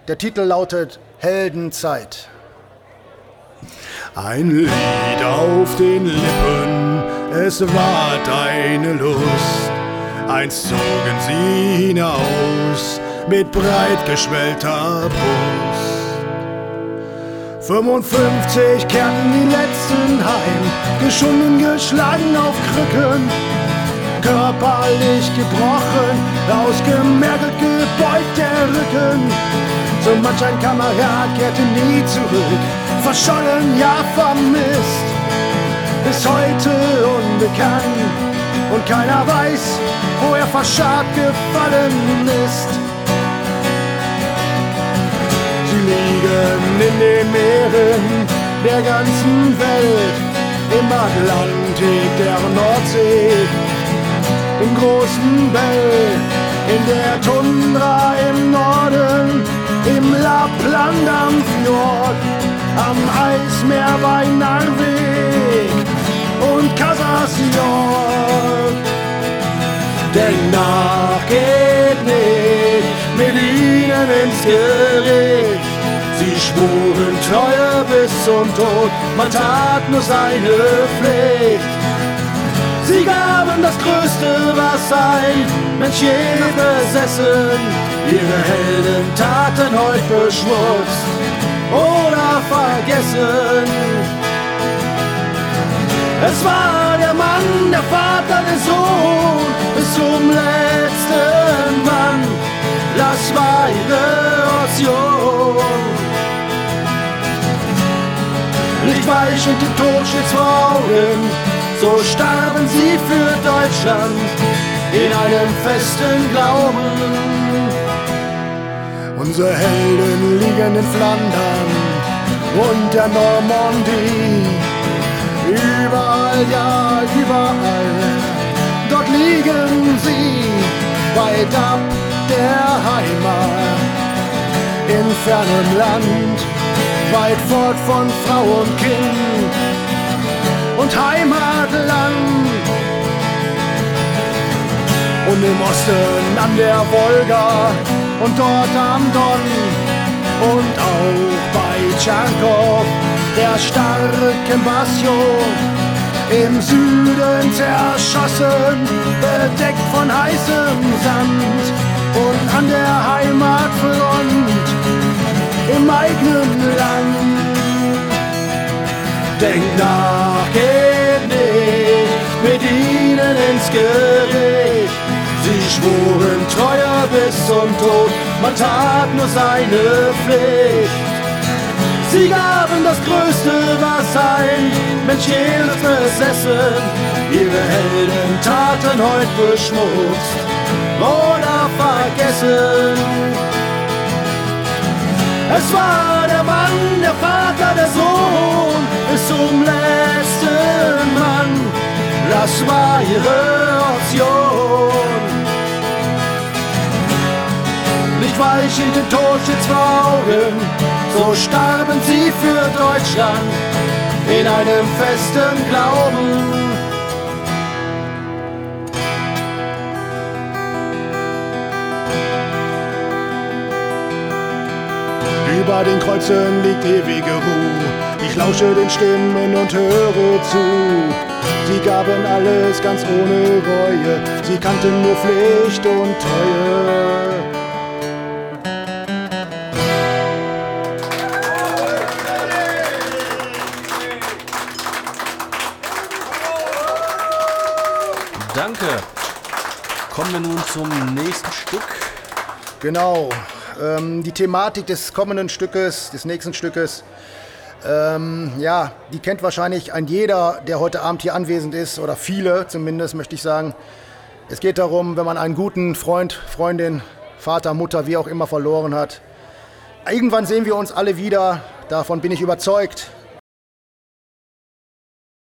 Der Titel lautet Heldenzeit. Ein Lied auf den Lippen, es war deine Lust. Einst zogen sie hinaus mit breit geschwellter Brust. 55 kehrten die letzten heim, geschunden, geschlagen auf Krücken, körperlich gebrochen, ausgemergelt, gebeugt der Rücken. So manch ein Kamerad kehrte nie zurück, verschollen, ja vermisst, bis heute unbekannt und keiner weiß, wo er verscharrt gefallen ist. Sie liegen in den Meeren der ganzen Welt, im Atlantik, der Nordsee, im großen Bell, in der Tundra im Norden, im Lappland am Fjord, am Eismeer bei Narvik und Kasachstan. Denk nach, geht nicht mit ihnen ins Gericht. Sie schwuren Treue bis zum Tod, man tat nur seine Pflicht. Sie gaben das Größte, was ein Mensch je besessen. Ihre Heldentaten heut beschmutzt oder vergessen. Es war der Mann, der Vater, der Sohn, bis zum letzten Mann. Das war ihre Option. Nicht weich und den Tod stets vor Augen, so starben sie für Deutschland in einem festen Glauben. Unsere Helden liegen in Flandern und der Normandie. Überall, ja, überall, dort liegen sie, weit ab der Heimat, in fernem Land, weit fort von Frau und Kind und Heimatland. Und im Osten an der Wolga und dort am Don und auch bei Tschernkow, der starken Bastion, im Süden zerschossen, bedeckt von heißem Sand und an der Heimatfront im eigenen Land. Denk nach, geht nicht mit ihnen ins Gericht. Sie schwuren Treue bis zum Tod, man tat nur seine Pflicht. Sie gaben das Größte, was ein Mensch je besessen. Ihre Heldentaten heut beschmutzt oder vergessen. Es war der Mann, der Vater, der Sohn, bis zum letzten Mann. Das war ihre Option. Nicht weich in den Tod stets vor Augen, so starben sie für Deutschland in einem festen Glauben. Über den Kreuzen liegt ewige Ruhe. Ich lausche den Stimmen und höre zu. Sie gaben alles ganz ohne Reue. Sie kannten nur Pflicht und Treue. Danke. Kommen wir nun zum nächsten Stück. Genau. Die Thematik des kommenden Stückes, des nächsten Stückes, ja, die kennt wahrscheinlich ein jeder, der heute Abend hier anwesend ist, oder viele zumindest, möchte ich sagen. Es geht darum, wenn man einen guten Freund, Freundin, Vater, Mutter, wie auch immer verloren hat. Irgendwann sehen wir uns alle wieder, davon bin ich überzeugt.